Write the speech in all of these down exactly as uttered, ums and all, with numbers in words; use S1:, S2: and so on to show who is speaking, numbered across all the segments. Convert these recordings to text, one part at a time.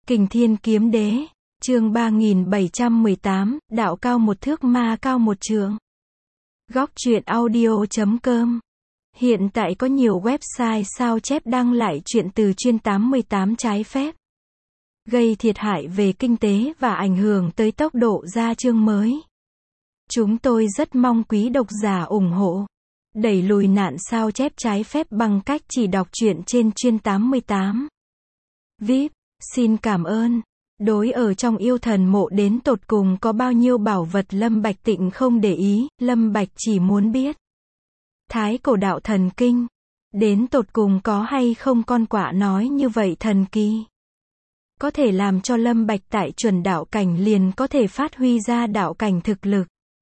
S1: Kình Thiên Kiếm Đế, chương ba nghìn bảy trăm mười tám, đạo cao một thước ma cao một trượng. Góc truyện audio chấm com. Hiện tại có nhiều website sao chép đăng lại truyện từ chuyên tám mươi tám trái phép, gây thiệt hại về kinh tế và ảnh hưởng tới tốc độ ra chương mới. Chúng tôi rất mong quý độc giả ủng hộ, đẩy lùi nạn sao chép trái phép bằng cách chỉ đọc truyện trên chuyên tám mươi tám. vê i pê, xin cảm ơn. Đối ở trong yêu thần mộ đến tột cùng có bao nhiêu bảo vật Lâm Bạch Tịnh không để ý, Lâm Bạch chỉ muốn biết. Thái cổ đạo thần kinh, đến tột cùng có hay không con quạ nói như vậy thần kỳ. Có thể làm cho Lâm Bạch tại chuẩn đạo cảnh liền có thể phát huy ra đạo cảnh thực lực.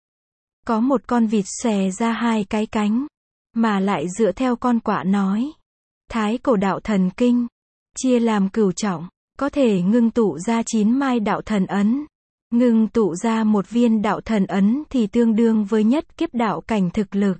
S1: Có một con vịt xòe ra hai cái cánh, mà lại dựa theo con quạ nói. Thái cổ đạo thần kinh, chia làm cửu trọng, có thể ngưng tụ ra chín mai đạo thần ấn. Ngưng tụ ra một viên đạo thần ấn thì tương đương với nhất kiếp đạo cảnh thực lực.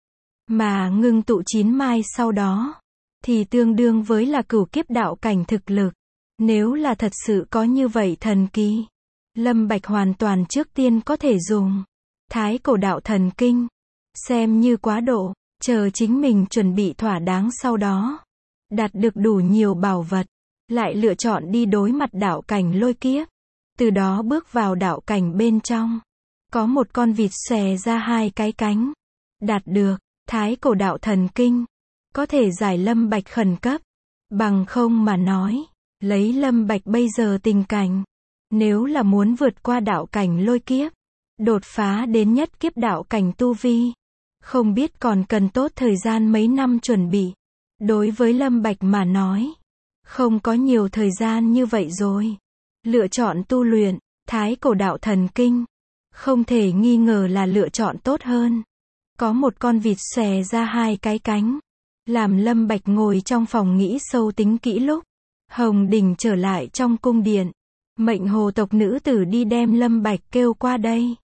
S1: Mà ngưng tụ chín mai sau đó, thì tương đương với là cửu kiếp đạo cảnh thực lực. Nếu là thật sự có như vậy thần kỳ, Lâm Bạch hoàn toàn trước tiên có thể dùng Thái cổ đạo thần kinh, xem như quá độ, chờ chính mình chuẩn bị thỏa đáng sau đó, đạt được đủ nhiều bảo vật, lại lựa chọn đi đối mặt đạo cảnh lôi kiếp, từ đó bước vào đạo cảnh bên trong. Có một con vịt xòe ra hai cái cánh, đạt được Thái cổ đạo thần kinh, có thể giải Lâm Bạch khẩn cấp. Bằng không mà nói, lấy Lâm Bạch bây giờ tình cảnh, nếu là muốn vượt qua đạo cảnh lôi kiếp, đột phá đến nhất kiếp đạo cảnh tu vi, không biết còn cần tốt thời gian mấy năm chuẩn bị. Đối với Lâm Bạch mà nói, không có nhiều thời gian như vậy rồi. Lựa chọn tu luyện Thái cổ đạo thần kinh, không thể nghi ngờ là lựa chọn tốt hơn. Có một con vịt xòe ra hai cái cánh, làm Lâm Bạch ngồi trong phòng nghĩ sâu tính kỹ lúc Hồng Đình trở lại trong cung điện, mệnh hồ tộc nữ tử đi đem Lâm Bạch kêu qua đây.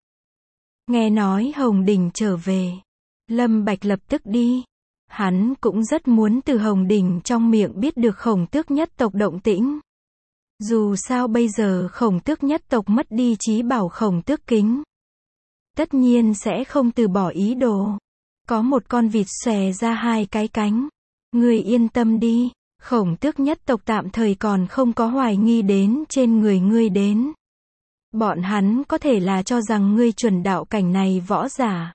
S1: Nghe nói Hồng Đình trở về, Lâm Bạch lập tức đi. Hắn cũng rất muốn từ Hồng Đình trong miệng biết được Khổng Tước nhất tộc động tĩnh. Dù sao bây giờ Khổng Tước nhất tộc mất đi chí bảo Khổng Tước kính, tất nhiên sẽ không từ bỏ ý đồ. Có một con vịt xòe ra hai cái cánh, ngươi yên tâm đi, Khổng Tước nhất tộc tạm thời còn không có hoài nghi đến trên người ngươi đến. Bọn hắn có thể là cho rằng ngươi chuẩn đạo cảnh này võ giả,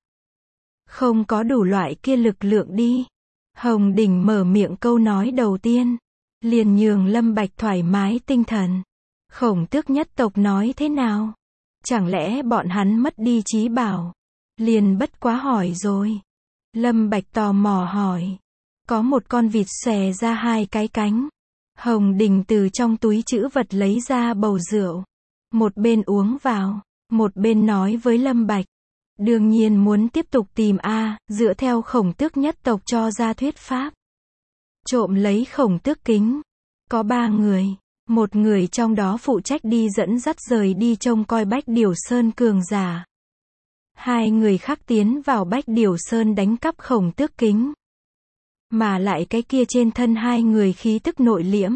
S1: không có đủ loại kia lực lượng đi. Hồng Đình mở miệng câu nói đầu tiên, liền nhường Lâm Bạch thoải mái tinh thần. Khổng Tước nhất tộc nói thế nào? Chẳng lẽ bọn hắn mất đi chí bảo? Liền bất quá hỏi rồi. Lâm Bạch tò mò hỏi. Có một con vịt xòe ra hai cái cánh. Hồng Đình từ trong túi trữ vật lấy ra bầu rượu. Một bên uống vào, một bên nói với Lâm Bạch. Đương nhiên muốn tiếp tục tìm A, dựa theo Khổng Tước nhất tộc cho ra thuyết pháp. Trộm lấy Khổng Tước kính. Có ba người. Một người trong đó phụ trách đi dẫn dắt rời đi trông coi Bách Điểu Sơn cường giả. Hai người khác tiến vào Bách Điểu Sơn đánh cắp Khổng Tước kính. Mà lại cái kia trên thân hai người khí tức nội liễm,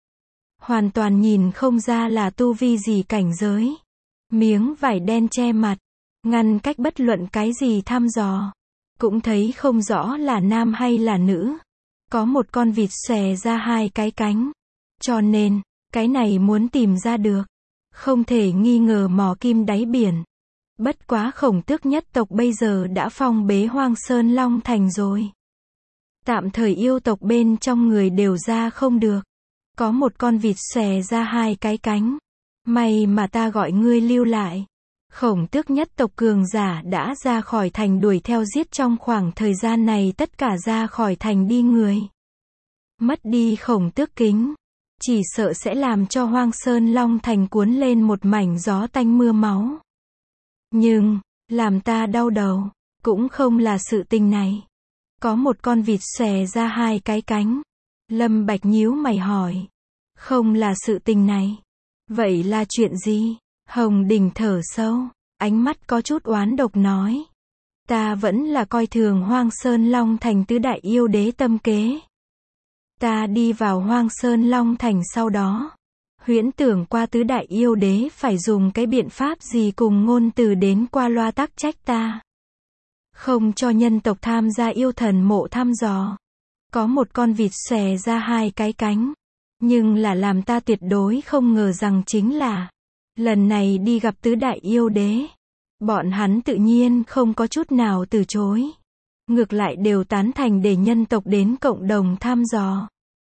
S1: hoàn toàn nhìn không ra là tu vi gì cảnh giới. Miếng vải đen che mặt, ngăn cách bất luận cái gì thăm dò. Cũng thấy không rõ là nam hay là nữ. Có một con vịt xòe ra hai cái cánh. Cho nên, cái này muốn tìm ra được, không thể nghi ngờ mò kim đáy biển. Bất quá Khổng Tước nhất tộc bây giờ đã phong bế Hoang Sơn Long Thành rồi. Tạm thời yêu tộc bên trong người đều ra không được. Có một con vịt xòe ra hai cái cánh. May mà ta gọi ngươi lưu lại. Khổng Tước nhất tộc cường giả đã ra khỏi thành đuổi theo giết trong khoảng thời gian này tất cả ra khỏi thành đi người. Mất đi Khổng Tước kính, chỉ sợ sẽ làm cho Hoang Sơn Long Thành cuốn lên một mảnh gió tanh mưa máu. Nhưng, làm ta đau đầu, cũng không là sự tình này. Có một con vịt xòe ra hai cái cánh. Lâm Bạch nhíu mày hỏi. Không là sự tình này. Vậy là chuyện gì? Hồng Đình thở sâu, ánh mắt có chút oán độc nói. Ta vẫn là coi thường Hoang Sơn Long Thành tứ đại yêu đế tâm kế. Ta đi vào Hoang Sơn Long Thành sau đó, Huyễn tưởng qua tứ đại yêu đế phải dùng cái biện pháp gì cùng ngôn từ đến qua loa tắc trách ta. Không cho nhân tộc tham gia yêu thần mộ thăm dò. Có một con vịt xòe ra hai cái cánh. Nhưng là làm ta tuyệt đối không ngờ rằng chính là lần này đi gặp tứ đại yêu đế. Bọn hắn tự nhiên không có chút nào từ chối. Ngược lại đều tán thành để nhân tộc đến cộng đồng thăm dò.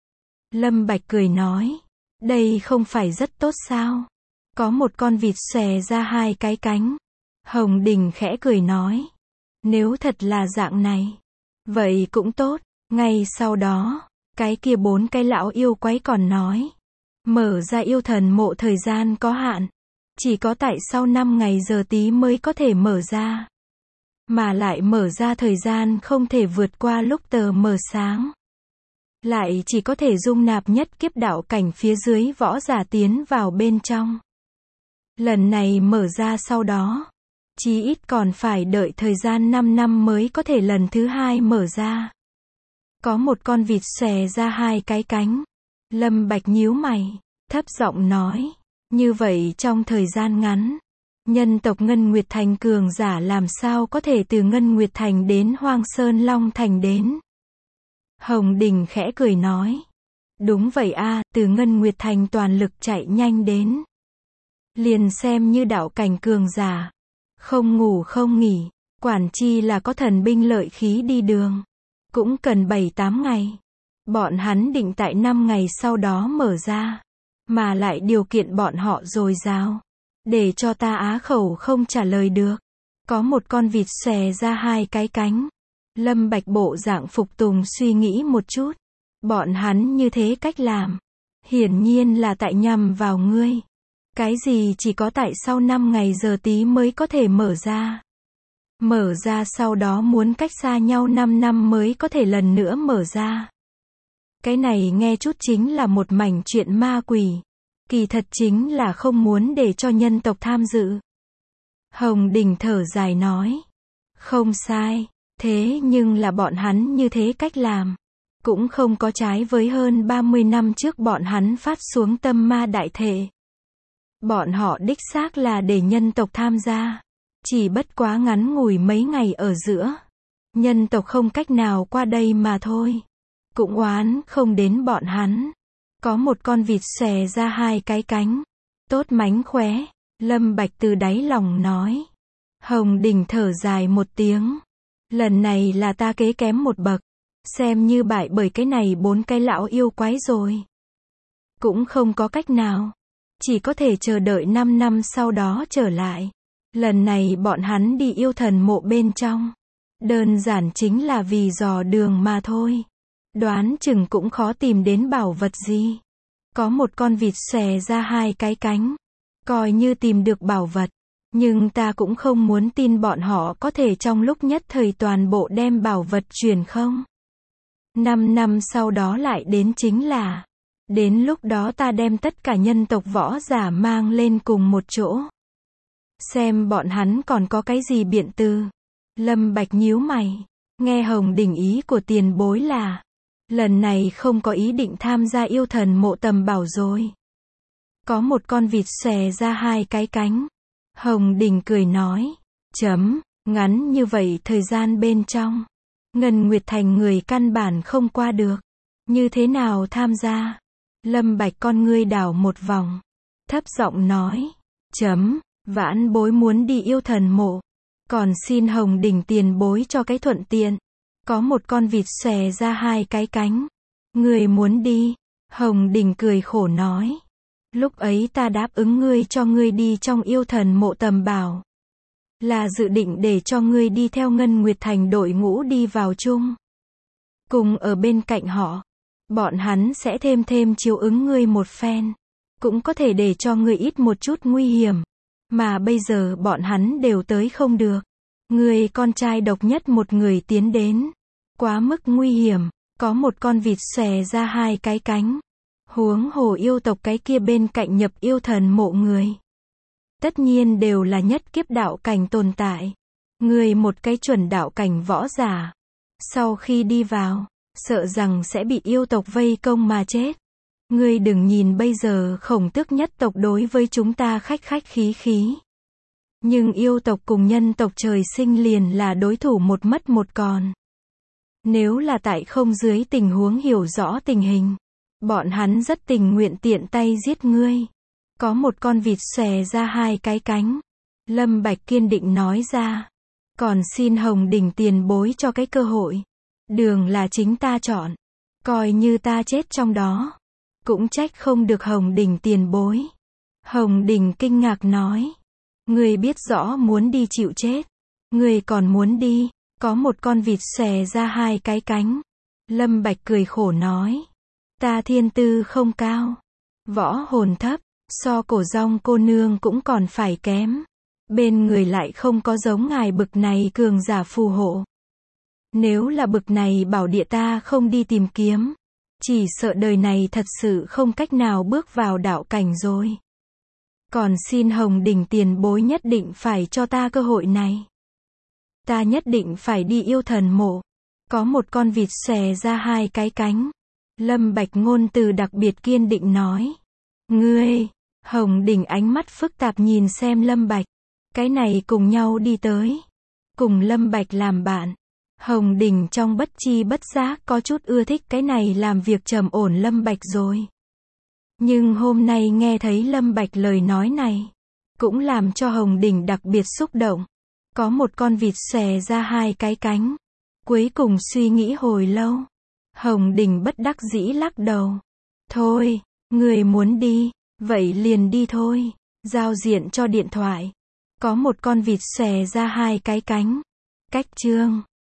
S1: Lâm Bạch cười nói. Đây không phải rất tốt sao? Có một con vịt xòe ra hai cái cánh. Hồng Đình khẽ cười nói. Nếu thật là dạng này. Vậy cũng tốt. Ngay sau đó, cái kia bốn cái lão yêu quái còn nói. Mở ra yêu thần mộ thời gian có hạn. Chỉ có tại sau năm ngày giờ tí mới có thể mở ra. Mà lại mở ra thời gian không thể vượt qua lúc tờ mờ sáng. Lại chỉ có thể dung nạp nhất kiếp đạo cảnh phía dưới võ giả tiến vào bên trong. Lần này mở ra sau đó, chí ít còn phải đợi thời gian năm năm mới có thể lần thứ hai mở ra. Có một con vịt xòe ra hai cái cánh. Lâm Bạch nhíu mày, thấp giọng nói, như vậy trong thời gian ngắn, nhân tộc Ngân Nguyệt Thành cường giả làm sao có thể từ Ngân Nguyệt Thành đến Hoang Sơn Long Thành đến. Hồng Đình khẽ cười nói. Đúng vậy a, từ Ngân Nguyệt Thành toàn lực chạy nhanh đến. Liền xem như đạo cảnh cường giả. Không ngủ không nghỉ, quản chi là có thần binh lợi khí đi đường. Cũng cần bảy tám ngày. Bọn hắn định tại năm ngày sau đó mở ra. Mà lại điều kiện bọn họ dồi dào. Để cho ta á khẩu không trả lời được. Có một con vịt xòe ra hai cái cánh. Lâm Bạch bộ dạng phục tùng suy nghĩ một chút. Bọn hắn như thế cách làm. Hiển nhiên là tại nhằm vào ngươi. Cái gì chỉ có tại sau năm ngày giờ tí mới có thể mở ra. Mở ra sau đó muốn cách xa nhau năm năm mới có thể lần nữa mở ra. Cái này nghe chút chính là một mảnh chuyện ma quỷ. Kỳ thật chính là không muốn để cho nhân tộc tham dự. Hồng Đình thở dài nói. Không sai. Thế nhưng là bọn hắn như thế cách làm. Cũng không có trái với hơn ba mươi năm trước bọn hắn phát xuống tâm ma đại thể. Bọn họ đích xác là để nhân tộc tham gia. Chỉ bất quá ngắn ngủi mấy ngày ở giữa. Nhân tộc không cách nào qua đây mà thôi. Cũng oán không đến bọn hắn. Có một con vịt xòe ra hai cái cánh. Tốt mánh khóe. Lâm Bạch từ đáy lòng nói. Hồng Đình thở dài một tiếng. Lần này là ta kế kém một bậc. Xem như bại bởi cái này bốn cái lão yêu quái rồi. Cũng không có cách nào. Chỉ có thể chờ đợi năm năm sau đó trở lại. Lần này bọn hắn đi yêu thần mộ bên trong. Đơn giản chính là vì dò đường mà thôi. Đoán chừng cũng khó tìm đến bảo vật gì. Có một con vịt xòe ra hai cái cánh. Coi như tìm được bảo vật. Nhưng ta cũng không muốn tin bọn họ có thể trong lúc nhất thời toàn bộ đem bảo vật truyền không. Năm năm sau đó lại đến chính là. Đến lúc đó ta đem tất cả nhân tộc võ giả mang lên cùng một chỗ. Xem bọn hắn còn có cái gì biện tư. Lâm Bạch nhíu mày. Nghe Hồng Đình ý của tiền bối là. Lần này không có ý định tham gia yêu thần mộ tầm bảo rồi. Có một con vịt xòe ra hai cái cánh. Hồng Đình cười nói. Chấm, ngắn như vậy thời gian bên trong. Ngân Nguyệt Thành người căn bản không qua được. Như thế nào tham gia? Lâm Bạch con ngươi đảo một vòng. Thấp giọng nói. Chấm, vãn bối muốn đi yêu thần mộ. Còn xin Hồng Đình tiền bối cho cái thuận tiện. Có một con vịt xòe ra hai cái cánh. Người muốn đi. Hồng Đình cười khổ nói. Lúc ấy ta đáp ứng ngươi cho ngươi đi trong yêu thần mộ tầm bảo. Là dự định để cho ngươi đi theo Ngân Nguyệt Thành đội ngũ đi vào chung. Cùng ở bên cạnh họ. Bọn hắn sẽ thêm thêm chiếu ứng ngươi một phen. Cũng có thể để cho ngươi ít một chút nguy hiểm. Mà bây giờ bọn hắn đều tới không được. Ngươi con trai độc nhất một người tiến đến. Quá mức nguy hiểm. Có một con vịt xòe ra hai cái cánh. Huống hồ yêu tộc cái kia bên cạnh nhập yêu thần mộ người. Tất nhiên đều là nhất kiếp đạo cảnh tồn tại. Người một cái chuẩn đạo cảnh võ giả. Sau khi đi vào, sợ rằng sẽ bị yêu tộc vây công mà chết. Ngươi đừng nhìn bây giờ Khổng Tước nhất tộc đối với chúng ta khách khách khí khí. Nhưng yêu tộc cùng nhân tộc trời sinh liền là đối thủ một mất một còn. Nếu là tại không dưới tình huống hiểu rõ tình hình, bọn hắn rất tình nguyện tiện tay giết ngươi. Có một con vịt xòe ra hai cái cánh. Lâm Bạch kiên định nói ra. Còn xin Hồng Đỉnh tiền bối cho cái cơ hội. Đường là chính ta chọn. Coi như ta chết trong đó. Cũng trách không được Hồng Đỉnh tiền bối. Hồng Đỉnh kinh ngạc nói. Ngươi biết rõ muốn đi chịu chết. Ngươi còn muốn đi. Có một con vịt xòe ra hai cái cánh. Lâm Bạch cười khổ nói. Ta thiên tư không cao. Võ hồn thấp. So Cổ Rong cô nương cũng còn phải kém. Bên người lại không có giống ngài bực này cường giả phù hộ. Nếu là bực này bảo địa ta không đi tìm kiếm. Chỉ sợ đời này thật sự không cách nào bước vào đạo cảnh rồi. Còn xin Hồng Đỉnh tiền bối nhất định phải cho ta cơ hội này. Ta nhất định phải đi yêu thần mộ. Có một con vịt xòe ra hai cái cánh. Lâm Bạch ngôn từ đặc biệt kiên định nói. Ngươi, Hồng Đỉnh ánh mắt phức tạp nhìn xem Lâm Bạch. Cái này cùng nhau đi tới. Cùng Lâm Bạch làm bạn. Hồng Đỉnh trong bất chi bất giác có chút ưa thích cái này làm việc trầm ổn Lâm Bạch rồi. Nhưng hôm nay nghe thấy Lâm Bạch lời nói này. Cũng làm cho Hồng Đỉnh đặc biệt xúc động. Có một con vịt xòe ra hai cái cánh. Cuối cùng suy nghĩ hồi lâu. Hồng Đỉnh bất đắc dĩ lắc đầu. Thôi, người muốn đi, vậy liền đi thôi. Giao diện cho điện thoại. Có một con vịt xòe ra hai cái cánh. Cách chương